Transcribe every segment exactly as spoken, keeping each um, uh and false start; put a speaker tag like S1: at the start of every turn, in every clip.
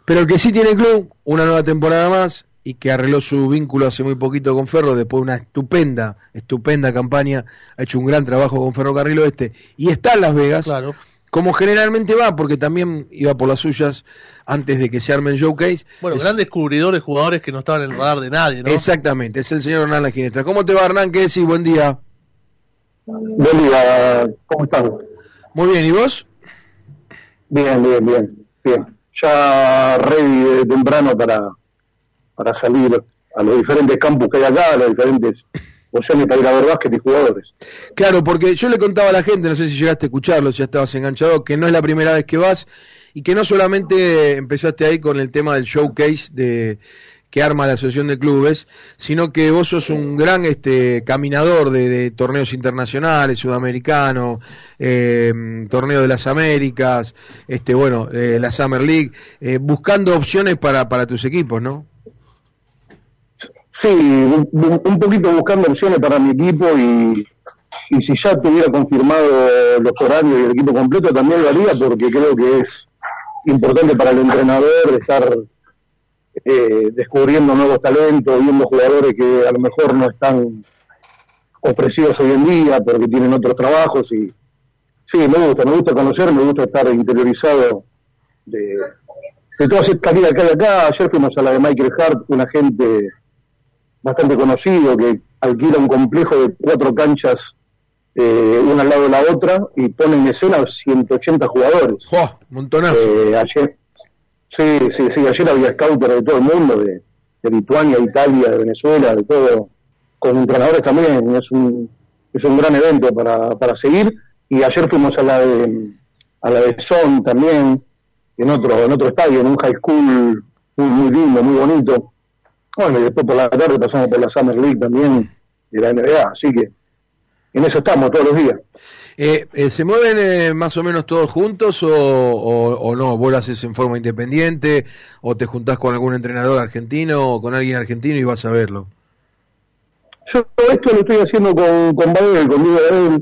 S1: Pero el que sí tiene club, una nueva temporada más, y que arregló su vínculo hace muy poquito con Ferro, después de una estupenda, estupenda campaña, ha hecho un gran trabajo con Ferrocarril Oeste, y está en Las Vegas,
S2: Claro.
S1: como generalmente va, porque también iba por las suyas antes de que se arme el showcase.
S2: Bueno,
S1: es,
S2: gran descubridores, jugadores que no estaban en el radar de nadie, ¿no?
S1: Exactamente, es el señor Hernán La Ginestra. ¿Cómo te va, Hernán? ¿Qué decís? Buen día.
S3: Buen día, ¿cómo están?
S1: Muy bien, ¿y vos?
S3: Bien, bien, bien, bien. Ya ready de temprano para, para salir a los diferentes campus que hay acá, a las diferentes opciones para ir a ver básquet y jugadores.
S1: Claro, porque yo le contaba a la gente, no sé si llegaste a escucharlo, si ya estabas enganchado, que no es la primera vez que vas y que no solamente empezaste ahí con el tema del showcase de que arma la Asociación de Clubes, sino que vos sos un gran este caminador de, de torneos internacionales, sudamericanos, eh, torneo de las Américas, este bueno, eh, la Summer League, eh, buscando opciones para, para tus equipos, ¿no?
S3: Sí, un, un poquito buscando opciones para mi equipo y, y si ya tuviera confirmado los horarios y el equipo completo también lo haría porque creo que es importante para el entrenador estar eh, descubriendo nuevos talentos, viendo jugadores que a lo mejor no están ofrecidos hoy en día porque tienen otros trabajos y sí, me gusta, me gusta conocer, me gusta estar interiorizado de, de todas estas ligas que hay acá. Ayer fuimos a la de Michael Hart, un agente bastante conocido que alquila un complejo de cuatro canchas eh, una al lado de la otra y pone en escena ciento ochenta jugadores.
S1: ¡Oh! Montonazo.
S3: Eh, ayer, sí, sí, sí, ayer había scouter de todo el mundo, de, de Lituania, de Italia, de Venezuela, de todo, con entrenadores también. Es un, es un gran evento para, para seguir. Y ayer fuimos a la de a la de Son también, en otro, en otro estadio, en un high school muy, muy lindo, muy bonito. Bueno, y después por la tarde pasamos por la Summer League también de la N B A, así que en eso estamos todos los días.
S1: Eh, eh, ¿Se mueven eh, más o menos todos juntos o, o, o no? ¿Vos lo haces en forma independiente o te juntás con algún entrenador argentino o con alguien argentino y vas a verlo?
S3: Yo esto lo estoy haciendo con, con Badel, con Diego Badel,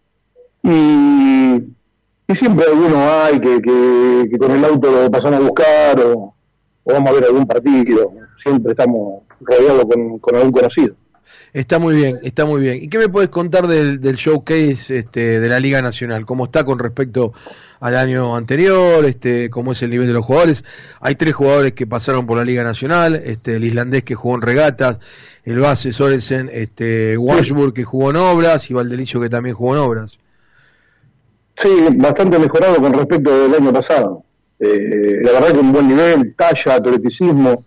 S3: y, y siempre alguno hay que, que, que con el auto lo pasamos a buscar o, o vamos a ver algún partido. Siempre estamos rodeados con, con algún conocido.
S1: Está muy bien, está muy bien. ¿Y qué me puedes contar del, del showcase este, de la Liga Nacional? ¿Cómo está con respecto al año anterior? Este, ¿Cómo es el nivel de los jugadores? Hay tres jugadores que pasaron por la Liga Nacional, este, el islandés que jugó en regatas, el base Sorensen, este, Washburn que jugó en obras y Valdelicio que también jugó en obras.
S3: Sí, bastante mejorado con respecto del año pasado. Eh, la verdad que un buen nivel, talla, atleticismo.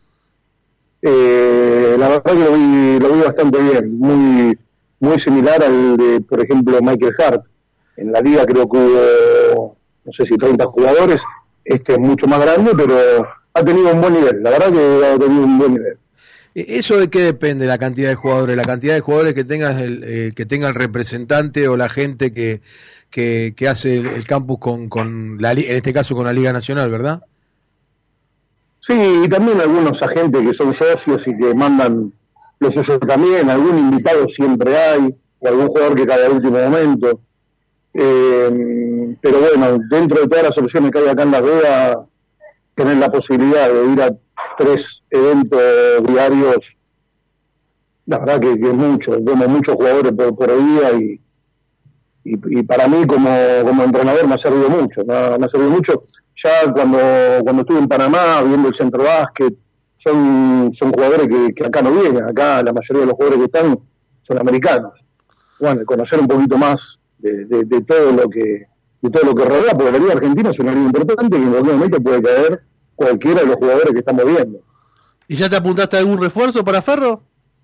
S3: Eh, la verdad que lo vi, lo vi bastante bien, muy muy similar al de, por ejemplo, Michael Hart. En la liga creo que hubo, no sé si treinta jugadores, este es mucho más grande, pero ha tenido un buen nivel, la verdad que ha tenido un buen nivel.
S1: ¿Eso de qué depende la cantidad de jugadores? La cantidad de jugadores que tenga el, eh, que tenga el representante o la gente que, que, que hace el, el campus con, con la, en este caso con la Liga Nacional, ¿verdad?
S3: Sí, y también algunos agentes que son socios y que mandan los socios también, algún invitado siempre hay, o algún jugador que cae al último momento. Eh, pero bueno, dentro de todas las soluciones que hay acá en Las Vegas, tener la posibilidad de ir a tres eventos diarios, la verdad que, que es mucho, vemos muchos jugadores por, por día y, y, y para mí como, como entrenador me ha servido mucho, me, me ha servido mucho. Ya cuando, cuando estuve en Panamá viendo el centro básquet, son, son jugadores que, que acá no vienen, acá la mayoría de los jugadores que están son americanos. Bueno, conocer un poquito más de, de, de todo lo que de todo lo que rodea, porque la Liga Argentina es una liga importante y en cualquier momento puede caer cualquiera de los jugadores que estamos viendo.
S2: ¿Y ya te apuntaste a algún refuerzo para Ferro?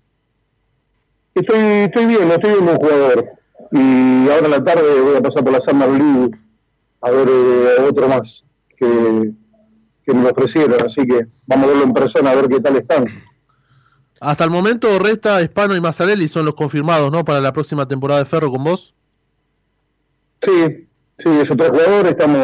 S3: Estoy, estoy bien, estoy viendo un jugador. Y ahora en la tarde voy a pasar por la Summer League a ver eh, otro más que, que me lo ofrecieron, así que vamos a verlo en persona a ver qué tal están.
S2: Hasta el momento Resta, Spano y Mazzarelli son los confirmados, ¿no? Para la próxima temporada de Ferro con vos.
S3: Sí, sí, esos tres jugadores estamos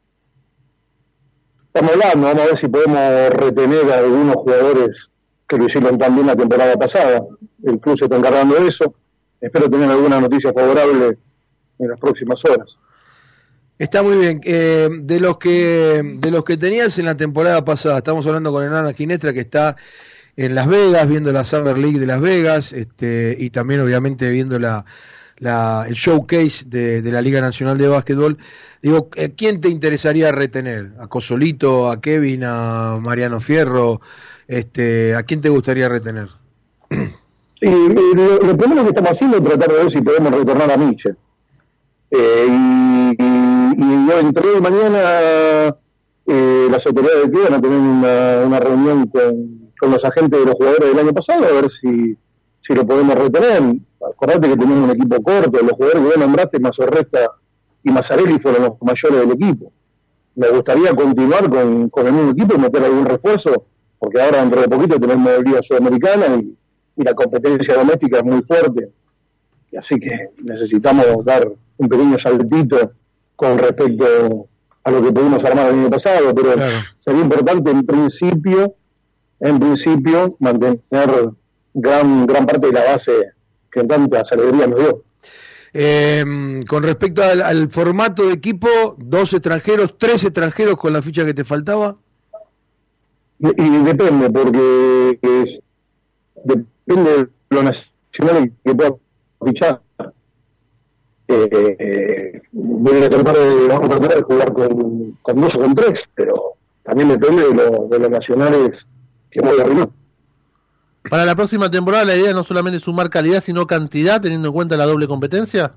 S3: estamos hablando, vamos a ver si podemos retener a algunos jugadores que lo hicieron también la temporada pasada. El club se está encargando de eso. Espero tener alguna noticia favorable en las próximas horas.
S1: Está muy bien. Eh, de los que de los que tenías en la temporada pasada, estamos hablando con Hernán Ginestra, que está en Las Vegas, viendo la Summer League de Las Vegas, este, y también obviamente viendo la, la el showcase de, de la Liga Nacional de Básquetbol. Digo, ¿quién te interesaría retener? ¿A Cosolito, a Kevin, a Mariano Fierro? Este, ¿a quién te gustaría retener?
S3: Sí, lo, lo primero que estamos haciendo es tratar de ver si podemos retornar a Mitchell. Eh, y, y, y yo entre mañana eh, las autoridades de Cuba van a tener una, una reunión con, con los agentes de los jugadores del año pasado a ver si, si lo podemos retener. Acordate que tenemos un equipo corto, los jugadores que vos nombraste, Mazorresta y Mazzarelli fueron los mayores del equipo. Me gustaría continuar con, con el mismo equipo y meter algún refuerzo, porque ahora dentro de poquito tenemos la Liga Sudamericana y, y la competencia doméstica es muy fuerte. Así que necesitamos dar un pequeño saltito con respecto a lo que pudimos armar el año pasado, pero claro, sería importante en principio, en principio, mantener gran gran parte de la base que tantas alegrías nos dio.
S1: Eh, con respecto al, al formato de equipo, dos extranjeros, tres extranjeros con la ficha que te faltaba.
S3: Y, y depende, porque es, depende de lo nacional que pueda fichar. Eh, eh, voy a tratar de, vamos a tratar de jugar con, con dos o con tres, pero también depende de, lo, de los nacionales que voy a arrimar.
S2: Para la próxima temporada la idea no solamente es sumar calidad sino cantidad, teniendo en cuenta la doble competencia.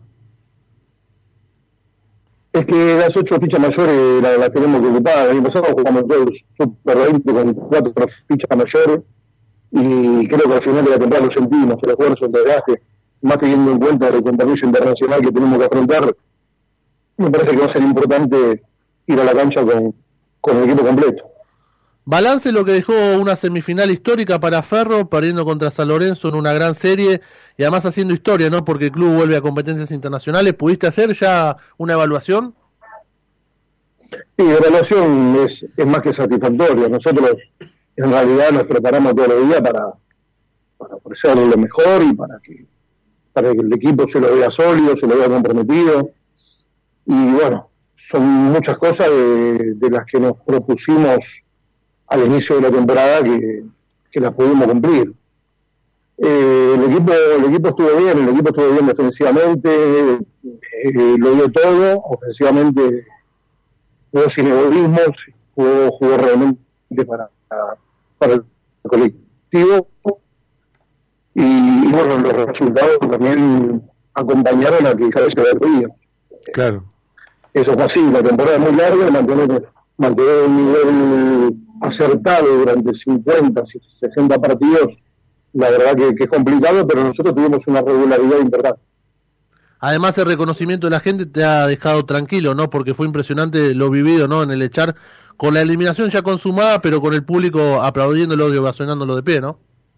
S3: Es que las ocho fichas mayores las la tenemos que ocupar. El año pasado jugamos todos Super veinte con cuatro fichas mayores y creo que al final de la temporada lo sentimos, el esfuerzo, el desgaste, más teniendo en cuenta el compromiso internacional que tenemos que afrontar. Me parece que va a ser importante ir a la cancha con, con el equipo completo.
S2: Balance lo que dejó una semifinal histórica para Ferro, perdiendo contra San Lorenzo en una gran serie y además haciendo historia, ¿no? Porque el club vuelve a competencias internacionales. ¿Pudiste hacer ya una evaluación?
S3: Sí, la evaluación es, es más que satisfactoria. Nosotros en realidad nos preparamos todos los días para, para ofrecer lo mejor y para que, para que el equipo se lo vea sólido, se lo vea comprometido. Y bueno, son muchas cosas de, de las que nos propusimos al inicio de la temporada que, que las pudimos cumplir. Eh, el equipo el equipo estuvo bien, el equipo estuvo bien defensivamente, eh, lo dio todo, ofensivamente jugó sin egoísmos, jugó, jugó realmente para, para el colectivo y, y bueno, los resultados también acompañaron a que cada vez se veía.
S1: Claro.
S3: Eso fue así, la temporada es muy larga, mantener, mantener un nivel acertado durante cincuenta, sesenta partidos, la verdad que, que es complicado, pero nosotros tuvimos una regularidad importante.
S2: Además el reconocimiento de la gente te ha dejado tranquilo, ¿no? Porque fue impresionante lo vivido, ¿no? En el echar, con la eliminación ya consumada, pero con el público aplaudiéndolo y ovacionándolo de pie, ¿no?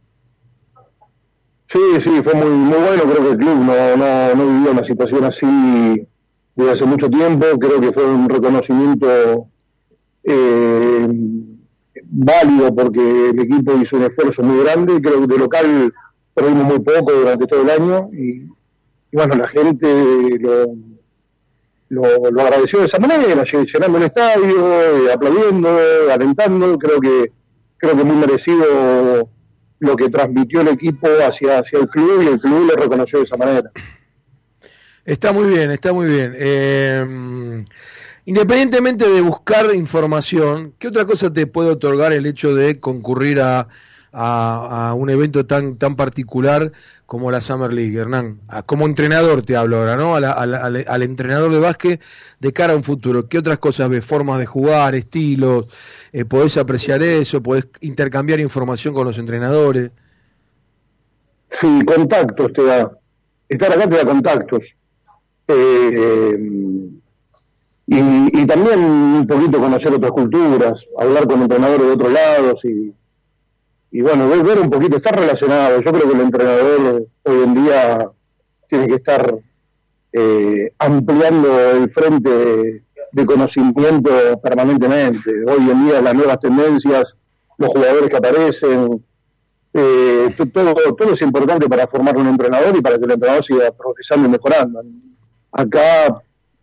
S3: Sí, sí, fue muy muy bueno, creo que el club no, no, no vivió una situación así desde hace mucho tiempo, creo que fue un reconocimiento eh, válido porque el equipo hizo un esfuerzo muy grande, creo que de local perdimos muy poco durante todo el año y, y bueno, la gente lo, lo, lo agradeció de esa manera, llenando el estadio, aplaudiendo, alentando, creo que creo que muy merecido lo que transmitió el equipo hacia, hacia el club y el club lo reconoció de esa manera.
S1: Está muy bien, está muy bien. Eh, independientemente de buscar información, ¿qué otra cosa te puede otorgar el hecho de concurrir a, a, a un evento tan tan particular como la Summer League, Hernán? Como entrenador te hablo ahora, ¿no? A la, a la, al, al entrenador de básquet de cara a un futuro. ¿Qué otras cosas ves? Formas de jugar, estilos, eh, podés apreciar eso, podés intercambiar información con los entrenadores.
S3: Sí, contactos te da. Estar acá te da contactos. Eh, y, y también un poquito conocer otras culturas, hablar con entrenadores de otros lados y, y bueno, ver, ver un poquito, estar relacionado. Yo creo que el entrenador hoy en día tiene que estar eh, ampliando el frente de, de conocimiento permanentemente. Hoy en día las nuevas tendencias, los jugadores que aparecen, eh, todo, todo es importante para formar un entrenador y para que el entrenador siga progresando y mejorando. Acá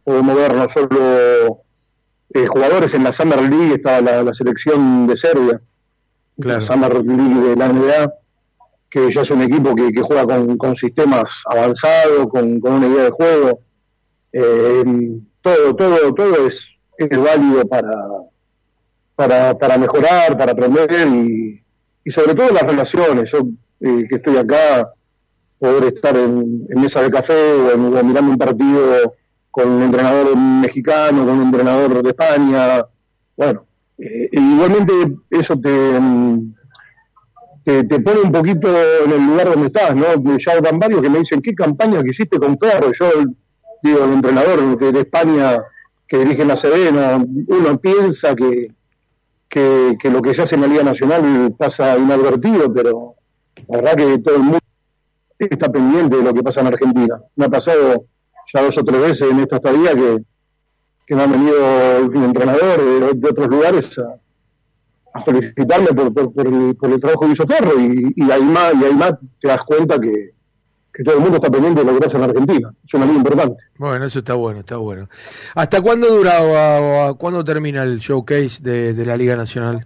S3: podemos ver no solo eh, jugadores en la Summer League, estaba la, la selección de Serbia, claro. La Summer League de la N B A, que ya es un equipo que, que juega con, con sistemas avanzados, con, con una idea de juego. Eh, todo, todo, todo es, es válido para, para, para mejorar, para aprender y, y sobre todo las relaciones. Yo eh, que estoy acá, poder estar en, en mesa de café o, en, o mirando un partido con un entrenador mexicano, con un entrenador de España, bueno, eh, igualmente eso te, te, te pone un poquito en el lugar donde estás, ¿no? Ya van varios que me dicen, ¿qué campaña que hiciste con Ferro? Yo digo, el entrenador de, de España que dirige la C B, no, uno piensa que, que, que lo que se hace en la Liga Nacional pasa inadvertido, pero la verdad que todo el mundo está pendiente de lo que pasa en Argentina. Me ha pasado ya dos o tres veces en esta estadía que, que me han venido entrenadores de, de otros lugares a, a felicitarme por, por, por, el, por el trabajo que hizo Ferro y, y, ahí más, y ahí más te das cuenta que, que todo el mundo está pendiente de lo que pasa en Argentina. Es una liga importante.
S1: Bueno, eso está bueno, está bueno. ¿Hasta cuándo dura o a, o a, cuándo termina el showcase de, de la Liga Nacional?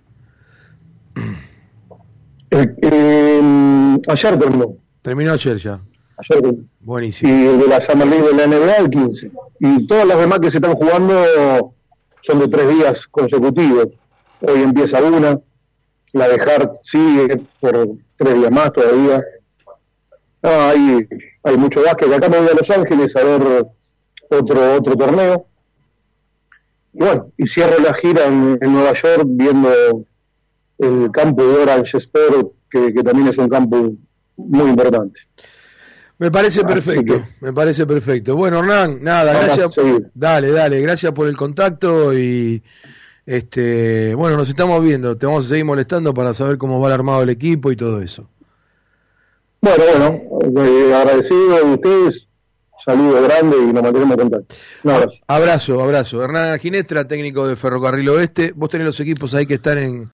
S3: Eh, eh, ayer terminó.
S1: Terminó ayer ya.
S3: Ayer terminó.
S1: Buenísimo.
S3: Y de la Summer League de la N B A el quince. Y todas las demás que se están jugando son de tres días consecutivos. Hoy empieza una, la de Hart sigue por tres días más todavía. No, hay, hay mucho básquet. Acá me voy a Los Ángeles a ver otro otro torneo. Y bueno, y cierro la gira en, en Nueva York viendo el campo de Orange Sport, que, que también es un campo muy importante.
S1: Me parece perfecto, que, me parece perfecto. Bueno, Hernán, nada, gracias. Dale, dale, gracias por el contacto y este, bueno, nos estamos viendo. Te vamos a seguir molestando para saber cómo va el armado del equipo y todo eso.
S3: Bueno, bueno, eh, agradecido a ustedes. Saludo grande y nos mantenemos en contacto. Un abrazo.
S1: Abrazo, abrazo. Hernán Ginestra, técnico de Ferrocarril Oeste. Vos tenés los equipos ahí que están en,